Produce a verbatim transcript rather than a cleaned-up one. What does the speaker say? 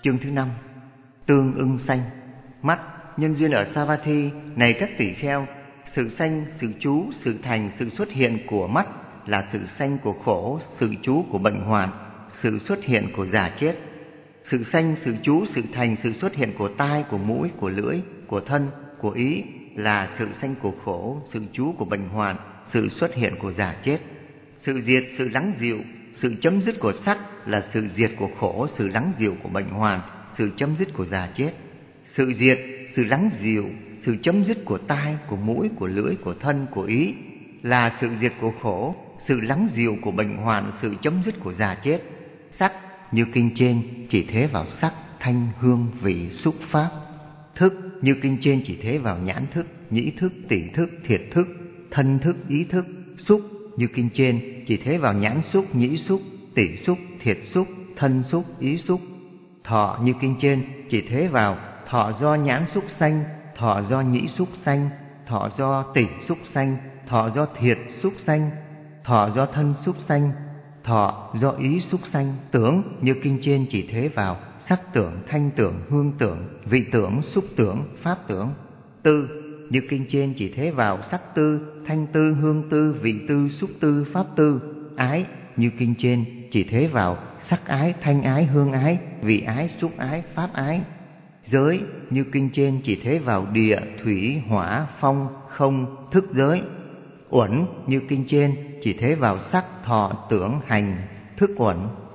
Chương thứ năm. Tương ưng sanh. Mắt, nhân duyên ở Savatthi. Này các tỷ kheo, sự sanh, sự trú, sự thành, sự xuất hiện của mắt là sự sanh của khổ, sự trú của bệnh hoạn, sự xuất hiện của già chết. Sự sanh, sự trú, sự thành, sự xuất hiện của tai, của mũi, của lưỡi, của thân, của ý là sự sanh của khổ, sự trú của bệnh hoạn, sự xuất hiện của già chết. Sự diệt, sự lắng dịu, sự chấm dứt của sắc là sự diệt của khổ, sự lắng dịu của bệnh hoạn, sự chấm dứt của già chết. Sự diệt, sự lắng dịu, sự chấm dứt của tai, của mũi, của lưỡi, của thân, của ý là sự diệt của khổ, sự lắng dịu của bệnh hoạn, sự chấm dứt của già chết. Sắc như kinh trên chỉ thế vào sắc, thanh, hương, vị, xúc, pháp. Thức như kinh trên chỉ thế vào nhãn thức, nhĩ thức, tỷ thức, thiệt thức, thân thức, ý thức. Xúc như kinh trên chỉ thế vào nhãn xúc, nhĩ xúc, tỷ xúc, thiệt xúc, thân xúc, ý xúc. Thọ như kinh trên chỉ thế vào thọ do nhãn xúc sanh, thọ do nhĩ xúc sanh, thọ do tỷ xúc sanh, thọ do thiệt xúc sanh, thọ do thân xúc sanh, thọ do ý xúc sanh. Tưởng như kinh trên chỉ thế vào sắc tưởng, thanh tưởng, hương tưởng, vị tưởng, xúc tưởng, pháp tưởng. Tư như kinh trên chỉ thế vào sắc tư, thanh tư, hương tư, vị tư, xúc tư, pháp tư. Ái như kinh trên chỉ thế vào sắc ái, thanh ái, hương ái, vị ái, xúc ái, pháp ái. Giới như kinh trên chỉ thế vào địa, thủy, hỏa, phong, không, thức giới. Uẩn như kinh trên chỉ thế vào sắc, thọ, tưởng, hành, thức uẩn.